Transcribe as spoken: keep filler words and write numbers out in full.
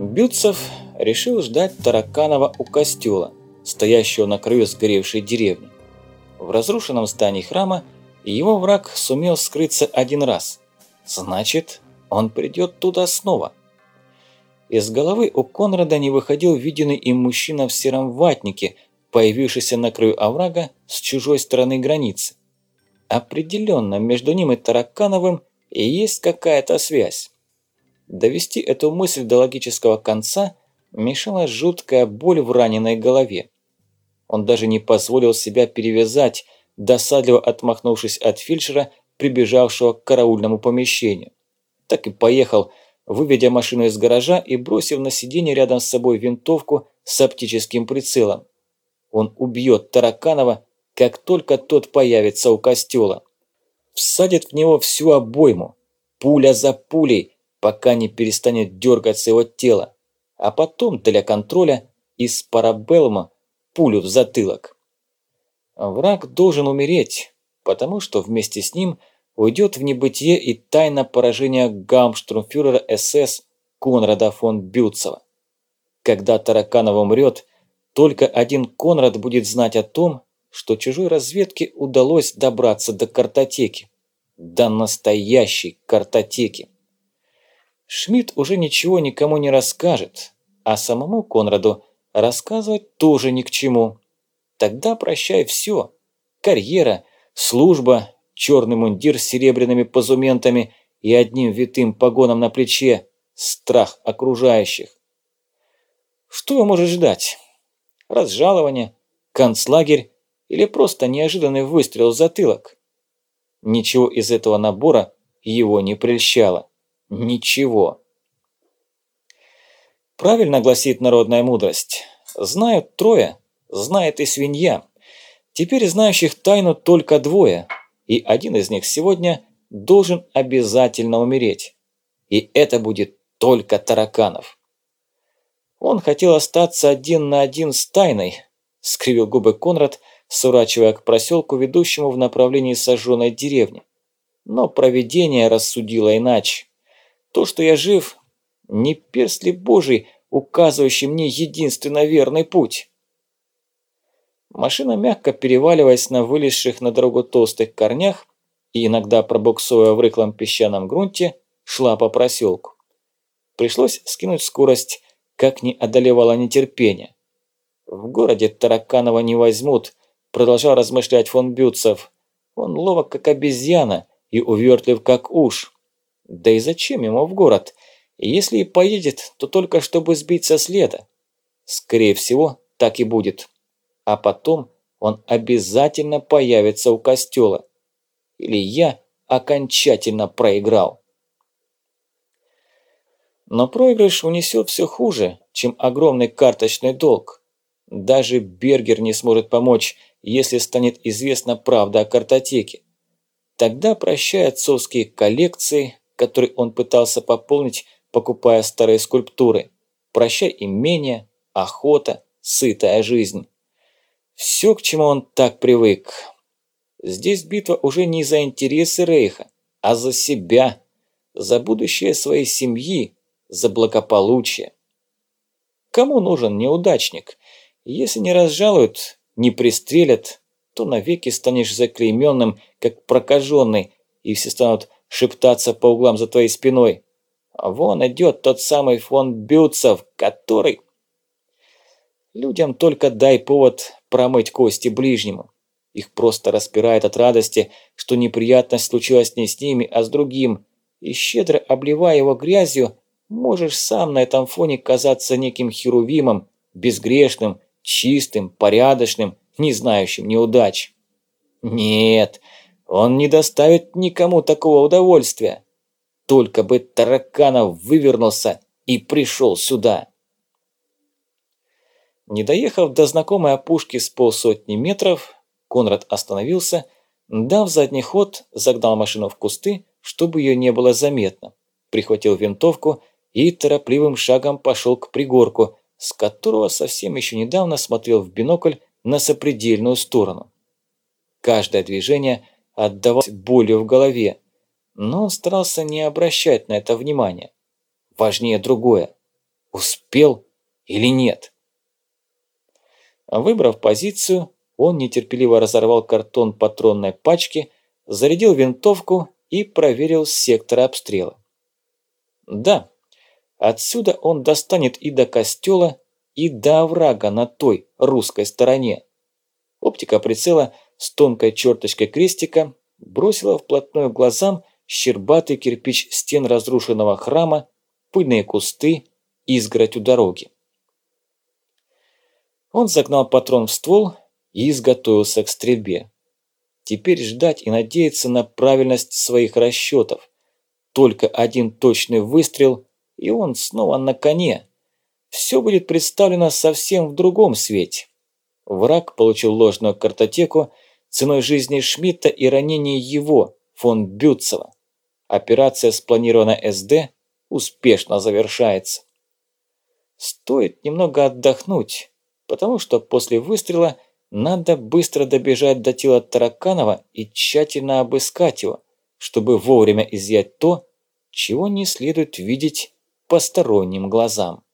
Бютцев решил ждать Тараканова у костела, стоящего на краю сгоревшей деревни. В разрушенном здании храма его враг сумел скрыться один раз. Значит, он придет туда снова. Из головы у Конрада не выходил виденный им мужчина в сером ватнике, появившийся на краю оврага с чужой стороны границы. Определенно, между ним и Таракановым и есть какая-то связь. Довести эту мысль до логического конца мешала жуткая боль в раненой голове. Он даже не позволил себя перевязать, досадливо отмахнувшись от фельдшера, прибежавшего к караульному помещению. Так и поехал, выведя машину из гаража и бросив на сиденье рядом с собой винтовку с оптическим прицелом. Он убьет Тараканова, как только тот появится у костела. Всадит в него всю обойму, пуля за пулей, пока не перестанет дергаться его тело, а потом для контроля из парабеллума пулю в затылок. Враг должен умереть, потому что вместе с ним уйдет в небытие и тайна поражения гауптштурмфюрера эс эс Конрада фон Бютцева. Когда Тараканов умрет, только один Конрад будет знать о том, что чужой разведке удалось добраться до картотеки. До настоящей картотеки. Шмидт уже ничего никому не расскажет, а самому Конраду рассказывать тоже ни к чему. Тогда прощай все. Карьера, служба, черный мундир с серебряными позументами и одним витым погоном на плече, страх окружающих. Что его может ждать? Разжалование, концлагерь или просто неожиданный выстрел в затылок? Ничего из этого набора его не прельщало. Ничего. Правильно гласит народная мудрость. Знают трое, знает и свинья. Теперь знающих тайну только двое, и один из них сегодня должен обязательно умереть. И это будет только Тараканов. Он хотел остаться один на один с тайной, скривил губы Конрад, сворачивая к проселку, ведущему в направлении сожженной деревни. Но провидение рассудило иначе. То, что я жив, не перст ли Божий, указывающий мне единственно верный путь. Машина, мягко переваливаясь на вылезших на дорогу толстых корнях и иногда пробуксуя в рыхлом песчаном грунте, шла по проселку. Пришлось скинуть скорость, как не одолевало нетерпение. В городе Тараканова не возьмут, продолжал размышлять фон Бютцев. Он ловок, как обезьяна, и увертлив, как уж. Да и зачем ему в город? Если и поедет, то только чтобы сбить со следа. Скорее всего, так и будет. А потом он обязательно появится у костела. Или я окончательно проиграл. Но проигрыш унесет все хуже, чем огромный карточный долг. Даже Бергер не сможет помочь, если станет известна правда о картотеке. Тогда прощай отцовские коллекции, которые он пытался пополнить, покупая старые скульптуры. Прощай имение, охота, сытая жизнь. Все, к чему он так привык. Здесь битва уже не за интересы Рейха, а за себя, за будущее своей семьи, за благополучие. Кому нужен неудачник? Если не разжалуют, не пристрелят, то навеки станешь заклейменным, как прокаженный, и все станут шептаться по углам за твоей спиной. А вон идет тот самый фон Бютцев, который... Людям только дай повод промыть кости ближнему. Их просто распирает от радости, что неприятность случилась не с ними, а с другим. И щедро обливая его грязью, можешь сам на этом фоне казаться неким херувимом, безгрешным, чистым, порядочным, не знающим неудач. Нет, он не доставит никому такого удовольствия. Только бы Тараканов вывернулся и пришел сюда. Не доехав до знакомой опушки с полсотни метров, Конрад остановился, дав задний ход, загнал машину в кусты, чтобы ее не было заметно, прихватил винтовку и торопливым шагом пошел к пригорку, с которого совсем еще недавно смотрел в бинокль на сопредельную сторону. Каждое движение отдавалось болью в голове, но он старался не обращать на это внимания. Важнее другое. Успел или нет? Выбрав позицию, он нетерпеливо разорвал картон патронной пачки, зарядил винтовку и проверил сектор обстрела. Да, отсюда он достанет и до костела, и до оврага на той русской стороне. Оптика прицела с тонкой черточкой крестика бросила вплотную к глазам щербатый кирпич стен разрушенного храма, пыльные кусты, изгородь у дороги. Он загнал патрон в ствол и изготовился к стрельбе. Теперь ждать и надеяться на правильность своих расчетов. Только один точный выстрел, и он снова на коне. Все будет представлено совсем в другом свете. Враг получил ложную картотеку ценой жизни Шмидта и ранения его, фон Бютцева. Операция, спланированная СД, успешно завершается. Стоит немного отдохнуть, потому что после выстрела надо быстро добежать до тела Тараканова и тщательно обыскать его, чтобы вовремя изъять то, чего не следует видеть посторонним глазам.